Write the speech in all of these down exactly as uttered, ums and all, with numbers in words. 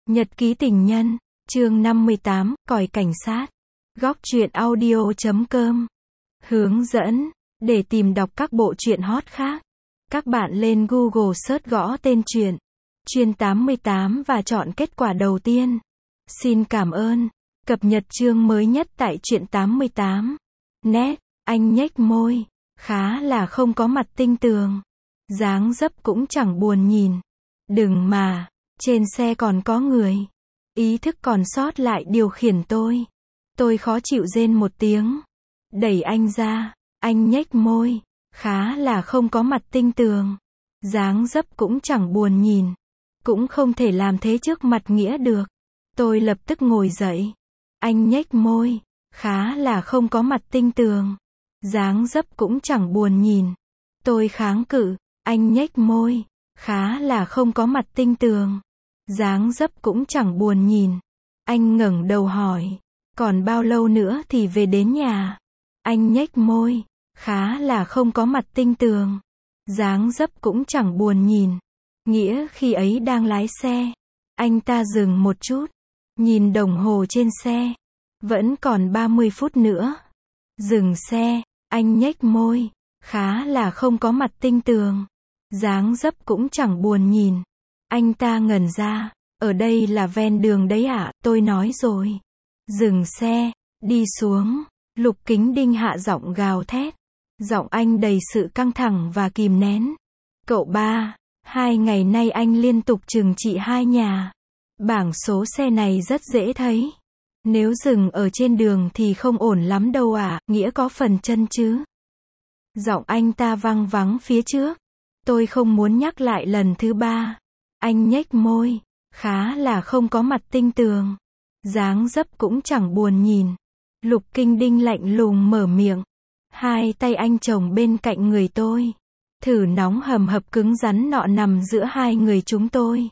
Nhật ký tình nhân, chương năm mươi tám, còi cảnh sát. Góc truyện audio chấm com. Hướng dẫn, để tìm đọc các bộ truyện hot khác. Các bạn lên Google search gõ tên truyện, truyện tám mươi tám và chọn kết quả đầu tiên. Xin cảm ơn. Cập nhật chương mới nhất tại truyện tám mươi tám. Nét, anh nhếch môi, khá là không có mặt tinh tường. Dáng dấp cũng chẳng buồn nhìn. Đừng mà, trên xe còn có người. Ý thức còn sót lại điều khiển tôi. Tôi khó chịu rên một tiếng. Đẩy anh ra, anh nhếch môi, khá là không có mặt tinh tường. Dáng dấp cũng chẳng buồn nhìn. Cũng không thể làm thế trước mặt Nghĩa được. Tôi lập tức ngồi dậy. Anh nhếch môi, khá là không có mặt tinh tường. Dáng dấp cũng chẳng buồn nhìn. Tôi kháng cự, anh nhếch môi, khá là không có mặt tinh tường. Dáng dấp cũng chẳng buồn nhìn. Anh ngẩng đầu hỏi, còn bao lâu nữa thì về đến nhà? Anh nhếch môi, khá là không có mặt tinh tường. Dáng dấp cũng chẳng buồn nhìn. Nghĩa khi ấy đang lái xe. Anh ta dừng một chút, nhìn đồng hồ trên xe. Vẫn còn ba mươi phút nữa. Dừng xe, anh nhếch môi, khá là không có mặt tinh tường. Dáng dấp cũng chẳng buồn nhìn. Anh ta ngẩn ra, ở đây là ven đường đấy ạ, tôi nói rồi. Dừng xe, đi xuống. Lục Kính Đinh hạ giọng gào thét. Giọng anh đầy sự căng thẳng và kìm nén. Cậu ba, hai ngày nay anh liên tục trừng trị hai nhà. Bảng số xe này rất dễ thấy. Nếu dừng ở trên đường thì không ổn lắm đâu ạ, Nghĩa có phần chân chứ. Giọng anh ta vang vắng phía trước. Tôi không muốn nhắc lại lần thứ ba. Anh nhếch môi, khá là không có mặt tinh tường. Dáng dấp cũng chẳng buồn nhìn. Lục Kinh Đinh lạnh lùng mở miệng. Hai tay anh chồng bên cạnh người tôi. Thử nóng hầm hập cứng rắn nọ nằm giữa hai người chúng tôi.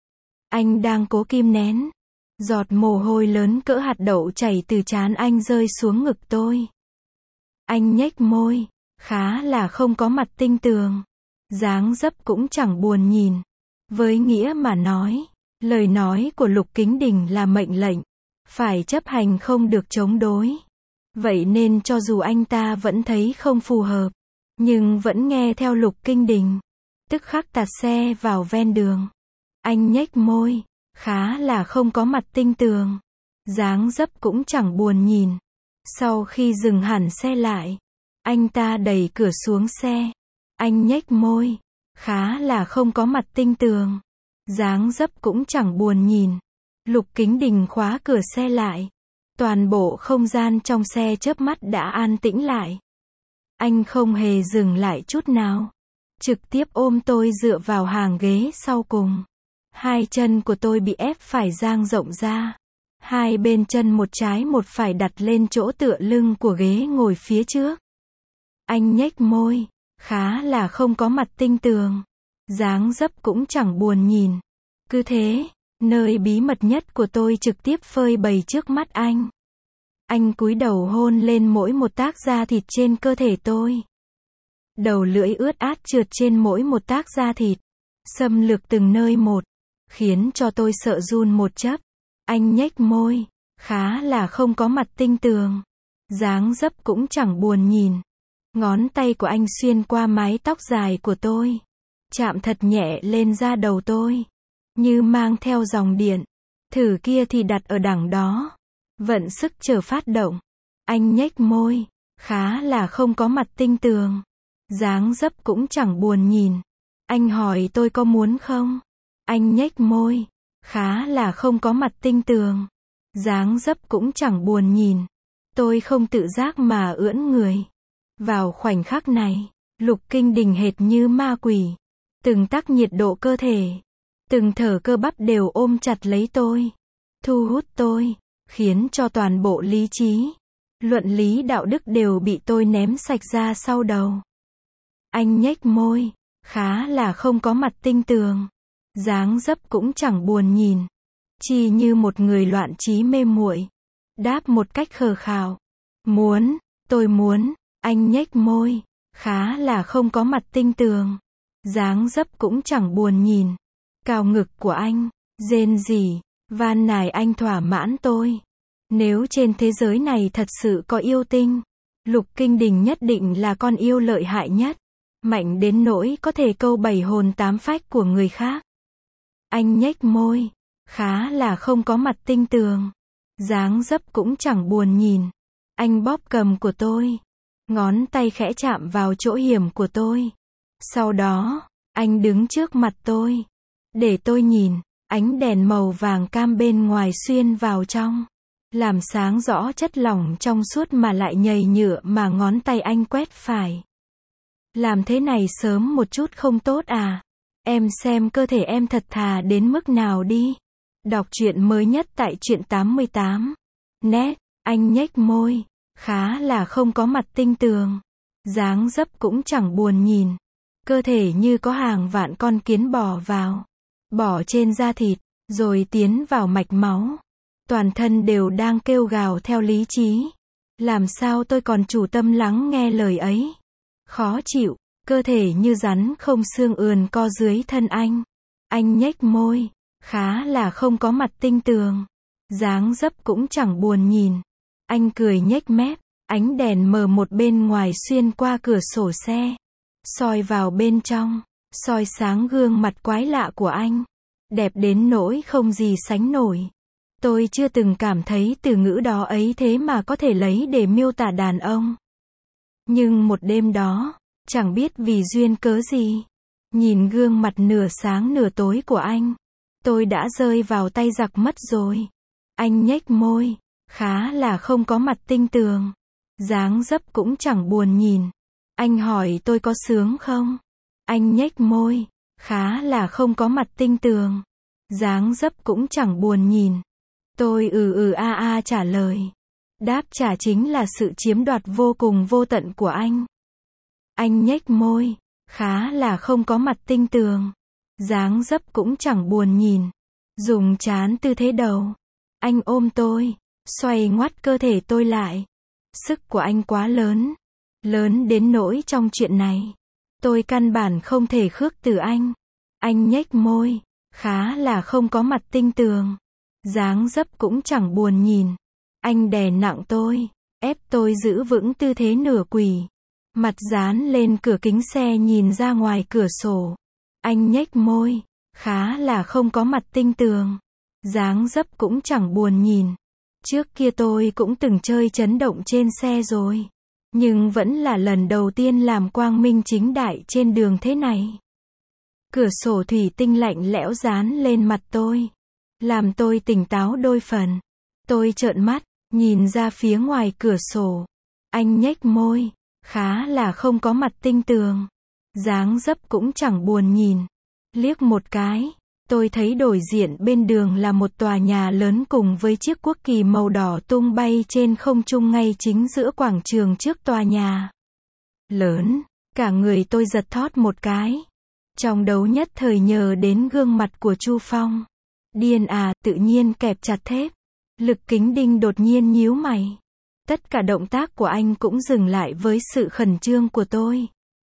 Anh đang cố kìm nén. Giọt mồ hôi lớn cỡ hạt đậu chảy từ trán anh rơi xuống ngực tôi. Anh nhếch môi, khá là không có mặt tinh tường. Dáng dấp cũng chẳng buồn nhìn. Với Nghĩa mà nói, lời nói của Lục Kính Đình là mệnh lệnh. Phải chấp hành không được chống đối. Vậy nên cho dù anh ta vẫn thấy không phù hợp, nhưng vẫn nghe theo Lục Kinh Đình. Tức khắc tạt xe vào ven đường. Anh nhếch môi, khá là không có mặt tinh tường. Dáng dấp cũng chẳng buồn nhìn. Sau khi dừng hẳn xe lại, anh ta đẩy cửa xuống xe. Anh nhếch môi, khá là không có mặt tinh tường. Dáng dấp cũng chẳng buồn nhìn. Lục Kính Đình khóa cửa xe lại. Toàn bộ không gian trong xe chớp mắt đã an tĩnh lại. Anh không hề dừng lại chút nào. Trực tiếp ôm tôi dựa vào hàng ghế sau cùng. Hai chân của tôi bị ép phải dang rộng ra. Hai bên chân một trái một phải đặt lên chỗ tựa lưng của ghế ngồi phía trước. Anh nhếch môi, khá là không có mặt tinh tường. Dáng dấp cũng chẳng buồn nhìn. Cứ thế, nơi bí mật nhất của tôi trực tiếp phơi bày trước mắt anh. Anh cúi đầu hôn lên mỗi một tác da thịt trên cơ thể tôi. Đầu lưỡi ướt át trượt trên mỗi một tác da thịt. Xâm lược từng nơi một. Khiến cho tôi sợ run một chốc. Anh nhếch môi, khá là không có mặt tinh tường. Dáng dấp cũng chẳng buồn nhìn. Ngón tay của anh xuyên qua mái tóc dài của tôi. Chạm thật nhẹ lên da đầu tôi. Như mang theo dòng điện. Thử kia thì đặt ở đằng đó. Vận sức chờ phát động. Anh nhếch môi, khá là không có mặt tinh tường. Dáng dấp cũng chẳng buồn nhìn. Anh hỏi tôi có muốn không? Anh nhếch môi, khá là không có mặt tinh tường. Dáng dấp cũng chẳng buồn nhìn. Tôi không tự giác mà ưỡn người. Vào khoảnh khắc này, Lục Kinh Đình hệt như ma quỷ. Từng tắc nhiệt độ cơ thể, từng thở cơ bắp đều ôm chặt lấy tôi. Thu hút tôi, khiến cho toàn bộ lý trí, luận lý đạo đức đều bị tôi ném sạch ra sau đầu. Anh nhếch môi, khá là không có mặt tinh tường. Dáng dấp cũng chẳng buồn nhìn. Chỉ như một người loạn trí mê muội. Đáp một cách khờ khào. Muốn, tôi muốn. Anh nhếch môi, khá là không có mặt tinh tường. Dáng dấp cũng chẳng buồn nhìn. Cào ngực của anh, rên rỉ, van nài anh thỏa mãn tôi. Nếu trên thế giới này thật sự có yêu tinh, Lục Kinh Đình nhất định là con yêu lợi hại nhất. Mạnh đến nỗi có thể câu bảy hồn tám phách của người khác. Anh nhếch môi. Khá là không có mặt tinh tường. Dáng dấp cũng chẳng buồn nhìn. Anh bóp cầm của tôi. Ngón tay khẽ chạm vào chỗ hiểm của tôi. Sau đó, anh đứng trước mặt tôi. Để tôi nhìn. Ánh đèn màu vàng cam bên ngoài xuyên vào trong. Làm sáng rõ chất lỏng trong suốt mà lại nhầy nhựa mà ngón tay anh quét phải. Làm thế này sớm một chút không tốt à? Em xem cơ thể em thật thà đến mức nào đi. Đọc truyện mới nhất tại truyện tám mươi tám. Net, anh nhếch môi. Khá là không có mặt tinh tường. Dáng dấp cũng chẳng buồn nhìn. Cơ thể như có hàng vạn con kiến bò vào. Bỏ trên da thịt, rồi tiến vào mạch máu. Toàn thân đều đang kêu gào theo lý trí. Làm sao tôi còn chủ tâm lắng nghe lời ấy? Khó chịu, cơ thể như rắn không xương ườn co dưới thân anh. Anh nhếch môi, khá là không có mặt tinh tường. Dáng dấp cũng chẳng buồn nhìn. Anh cười nhếch mép, ánh đèn mờ một bên ngoài xuyên qua cửa sổ xe. Soi vào bên trong, soi sáng gương mặt quái lạ của anh. Đẹp đến nỗi không gì sánh nổi. Tôi chưa từng cảm thấy từ ngữ đó ấy thế mà có thể lấy để miêu tả đàn ông. Nhưng một đêm đó, chẳng biết vì duyên cớ gì, nhìn gương mặt nửa sáng nửa tối của anh, tôi đã rơi vào tay giặc mất rồi. Anh nhếch môi, khá là không có mặt tinh tường. Dáng dấp cũng chẳng buồn nhìn. Anh hỏi tôi có sướng không? Anh nhếch môi, khá là không có mặt tinh tường. Dáng dấp cũng chẳng buồn nhìn. Tôi ừ ừ a a trả lời. Đáp trả chính là sự chiếm đoạt vô cùng vô tận của anh. Anh nhếch môi, khá là không có mặt tinh tường. Dáng dấp cũng chẳng buồn nhìn. Dùng trán tư thế đầu. Anh ôm tôi, xoay ngoắt cơ thể tôi lại. Sức của anh quá lớn. Lớn đến nỗi trong chuyện này, tôi căn bản không thể khước từ anh. Anh nhếch môi, khá là không có mặt tinh tường. Dáng dấp cũng chẳng buồn nhìn. Anh đè nặng tôi, ép tôi giữ vững tư thế nửa quỳ. Mặt dán lên cửa kính xe nhìn ra ngoài cửa sổ. Anh nhếch môi, khá là không có mặt tinh tường. Dáng dấp cũng chẳng buồn nhìn. Trước kia tôi cũng từng chơi chấn động trên xe rồi. Nhưng vẫn là lần đầu tiên làm quang minh chính đại trên đường thế này. Cửa sổ thủy tinh lạnh lẽo dán lên mặt tôi. Làm tôi tỉnh táo đôi phần. Tôi trợn mắt, nhìn ra phía ngoài cửa sổ. Anh nhếch môi, khá là không có mặt tinh tường. Dáng dấp cũng chẳng buồn nhìn. Liếc một cái, tôi thấy đối diện bên đường là một tòa nhà lớn cùng với chiếc quốc kỳ màu đỏ tung bay trên không trung ngay chính giữa quảng trường trước tòa nhà. Lớn, cả người tôi giật thót một cái. Trong đấu nhất thời nhờ đến gương mặt của Chu Phong. Điên à, tự nhiên kẹp chặt thép. Lực Kính Đinh đột nhiên nhíu mày. Tất cả động tác của anh cũng dừng lại với sự khẩn trương của tôi.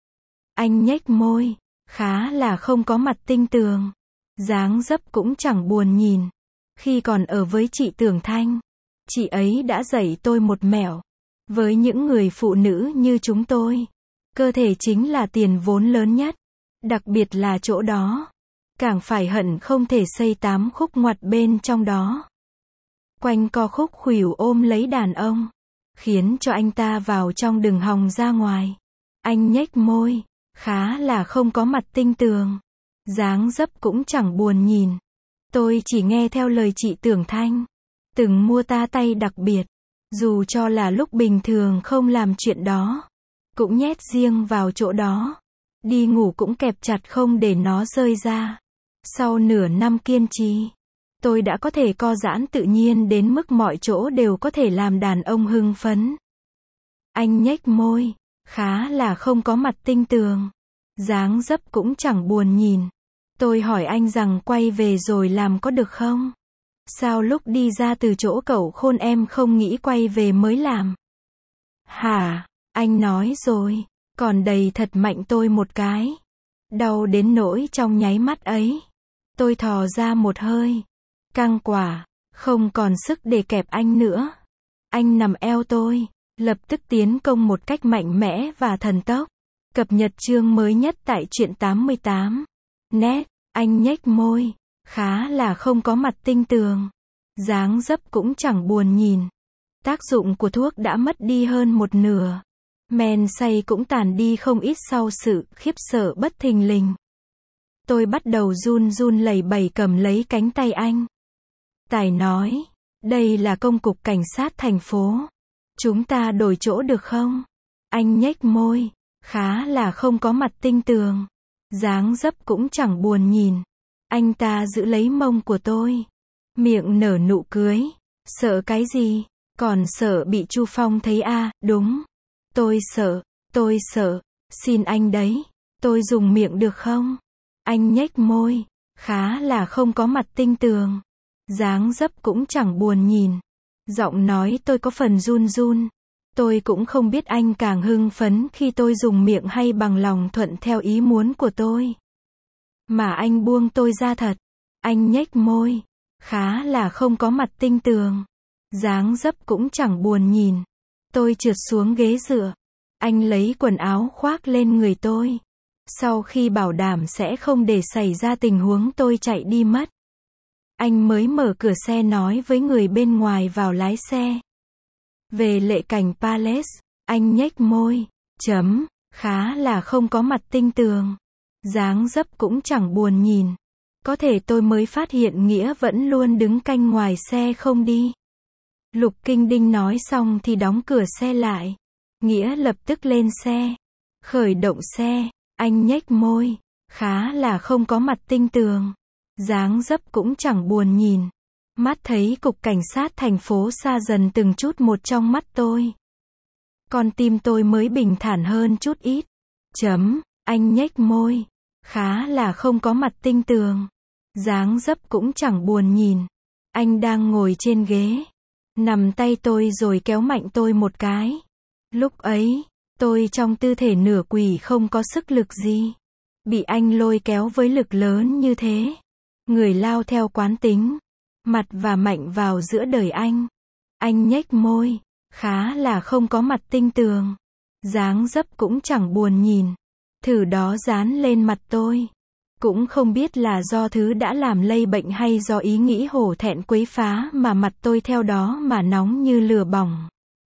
Anh nhếch môi, khá là không có mặt tinh tường. Dáng dấp cũng chẳng buồn nhìn. Khi còn ở với chị Tưởng Thanh, chị ấy đã dạy tôi một mẹo. Với những người phụ nữ như chúng tôi, cơ thể chính là tiền vốn lớn nhất. Đặc biệt là chỗ đó. Càng phải hận không thể xây tám khúc ngoặt bên trong đó. Quanh co khúc khuỷu ôm lấy đàn ông. Khiến cho anh ta vào trong đừng hòng ra ngoài. Anh nhếch môi, khá là không có mặt tinh tường. Dáng dấp cũng chẳng buồn nhìn. Tôi chỉ nghe theo lời chị Tưởng Thanh. Từng mua ta tay đặc biệt. Dù cho là lúc bình thường không làm chuyện đó. Cũng nhét riêng vào chỗ đó. Đi ngủ cũng kẹp chặt không để nó rơi ra. Sau nửa năm kiên trì, tôi đã có thể co giãn tự nhiên đến mức mọi chỗ đều có thể làm đàn ông hưng phấn. Anh nhếch môi, khá là không có mặt tinh tường. Dáng dấp cũng chẳng buồn nhìn. Tôi hỏi anh rằng quay về rồi làm có được không? Sao lúc đi ra từ chỗ cậu khôn em không nghĩ quay về mới làm? Hả? Anh nói rồi. Còn đầy thật mạnh tôi một cái. Đau đến nỗi trong nháy mắt ấy. Tôi thò ra một hơi. Căng quả, không còn sức để kẹp anh nữa. Anh nằm eo tôi, lập tức tiến công một cách mạnh mẽ và thần tốc. Cập nhật chương mới nhất tại truyện tám mươi tám. Net, anh nhếch môi, khá là không có mặt tinh tường. Dáng dấp cũng chẳng buồn nhìn. Tác dụng của thuốc đã mất đi hơn một nửa. Men say cũng tàn đi không ít sau sự khiếp sợ bất thình lình. Tôi bắt đầu run run lẩy bẩy cầm lấy cánh tay anh. Tài nói, đây là công cục cảnh sát thành phố. Chúng ta đổi chỗ được không? Anh nhếch môi, khá là không có mặt tinh tường. Dáng dấp cũng chẳng buồn nhìn. Anh ta giữ lấy mông của tôi. Miệng nở nụ cười. Sợ cái gì? Còn sợ bị Chu Phong thấy à, đúng. Tôi sợ, tôi sợ. Xin anh đấy. Tôi dùng miệng được không? Anh nhếch môi, khá là không có mặt tinh tường. Dáng dấp cũng chẳng buồn nhìn. Giọng nói tôi có phần run run. Tôi cũng không biết anh càng hưng phấn khi tôi dùng miệng hay bằng lòng thuận theo ý muốn của tôi. Mà anh buông tôi ra thật. Anh nhếch môi, khá là không có mặt tinh tường. Dáng dấp cũng chẳng buồn nhìn. Tôi trượt xuống ghế dựa. Anh lấy quần áo khoác lên người tôi. Sau khi bảo đảm sẽ không để xảy ra tình huống tôi chạy đi mất, anh mới mở cửa xe nói với người bên ngoài vào lái xe. Về lệ cảnh Palace, anh nhếch môi, chấm, khá là không có mặt tinh tường. Dáng dấp cũng chẳng buồn nhìn. Có thể tôi mới phát hiện Nghĩa vẫn luôn đứng canh ngoài xe không đi. Lục Kinh Đinh nói xong thì đóng cửa xe lại. Nghĩa lập tức lên xe. Khởi động xe, anh nhếch môi, khá là không có mặt tinh tường. Dáng dấp cũng chẳng buồn nhìn. Mắt thấy cục cảnh sát thành phố xa dần từng chút một trong mắt tôi. Con tim tôi mới bình thản hơn chút ít. Chấm, anh nhếch môi, khá là không có mặt tinh tường. Dáng dấp cũng chẳng buồn nhìn. Anh đang ngồi trên ghế, nằm tay tôi rồi kéo mạnh tôi một cái. Lúc ấy, tôi trong tư thể nửa quỳ không có sức lực gì. Bị anh lôi kéo với lực lớn như thế. Người lao theo quán tính. Mặt và mạnh vào giữa đời anh. Anh nhếch môi, khá là không có mặt tinh tường. Dáng dấp cũng chẳng buồn nhìn. Thử đó dán lên mặt tôi. Cũng không biết là do thứ đã làm lây bệnh hay do ý nghĩ hổ thẹn quấy phá mà mặt tôi theo đó mà nóng như lửa bỏng.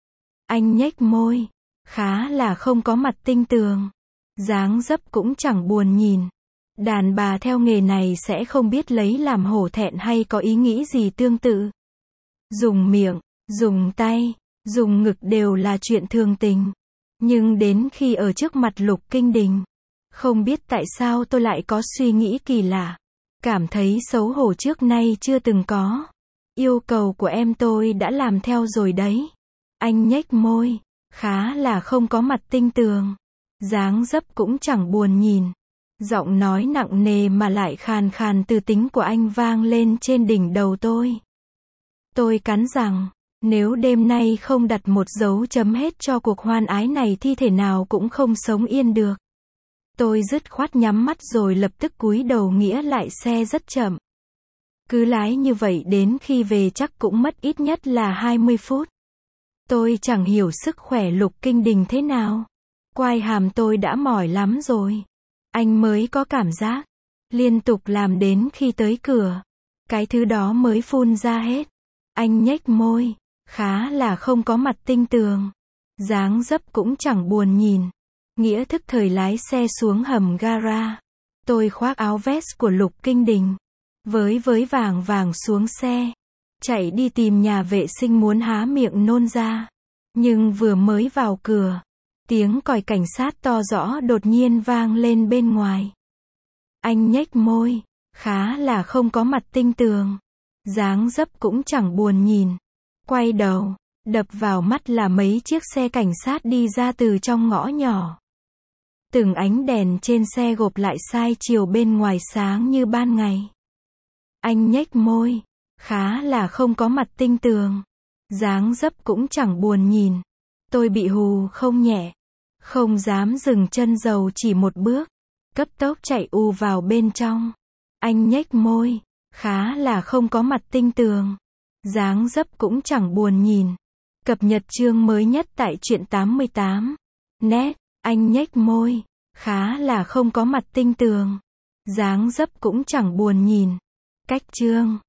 Anh nhếch môi, khá là không có mặt tinh tường. Dáng dấp cũng chẳng buồn nhìn. Đàn bà theo nghề này sẽ không biết lấy làm hổ thẹn hay có ý nghĩ gì tương tự. Dùng miệng, dùng tay, dùng ngực đều là chuyện thường tình. Nhưng đến khi ở trước mặt Lục Kinh Đình, không biết tại sao tôi lại có suy nghĩ kỳ lạ. Cảm thấy xấu hổ trước nay chưa từng có. Yêu cầu của em tôi đã làm theo rồi đấy. Anh nhếch môi, khá là không có mặt tinh tường. Dáng dấp cũng chẳng buồn nhìn. Giọng nói nặng nề mà lại khàn khàn từ tính của anh vang lên trên đỉnh đầu tôi. Tôi cắn rằng, nếu đêm nay không đặt một dấu chấm hết cho cuộc hoan ái này thì thể nào cũng không sống yên được. Tôi dứt khoát nhắm mắt rồi lập tức cúi đầu Nghĩa lại xe rất chậm. Cứ lái như vậy đến khi về chắc cũng mất ít nhất là hai mươi phút. Tôi chẳng hiểu sức khỏe Lục Kinh Đình thế nào. Quai hàm tôi đã mỏi lắm rồi. Anh mới có cảm giác. Liên tục làm đến khi tới cửa. Cái thứ đó mới phun ra hết. Anh nhếch môi, khá là không có mặt tinh tường. Dáng dấp cũng chẳng buồn nhìn. Nghĩa thức thời lái xe xuống hầm gara. Tôi khoác áo vest của Lục Kinh Đình. Với với vàng vàng xuống xe. Chạy đi tìm nhà vệ sinh muốn há miệng nôn ra. Nhưng vừa mới vào cửa, tiếng còi cảnh sát to rõ đột nhiên vang lên bên ngoài. Anh nhếch môi, khá là không có mặt tinh tường. Dáng dấp cũng chẳng buồn nhìn. Quay đầu, đập vào mắt là mấy chiếc xe cảnh sát đi ra từ trong ngõ nhỏ. Từng ánh đèn trên xe gộp lại sai chiều bên ngoài sáng như ban ngày. Anh nhếch môi, khá là không có mặt tinh tường. Dáng dấp cũng chẳng buồn nhìn. Tôi bị hù không nhẹ. Không dám dừng chân dầu chỉ một bước. Cấp tốc chạy u vào bên trong. Anh nhếch môi, Khá là không có mặt tinh tường. Dáng dấp cũng chẳng buồn nhìn. Cập nhật chương mới nhất tại truyện tám mươi tám. Net, anh nhếch môi. Khá là không có mặt tinh tường. Dáng dấp cũng chẳng buồn nhìn. Cách chương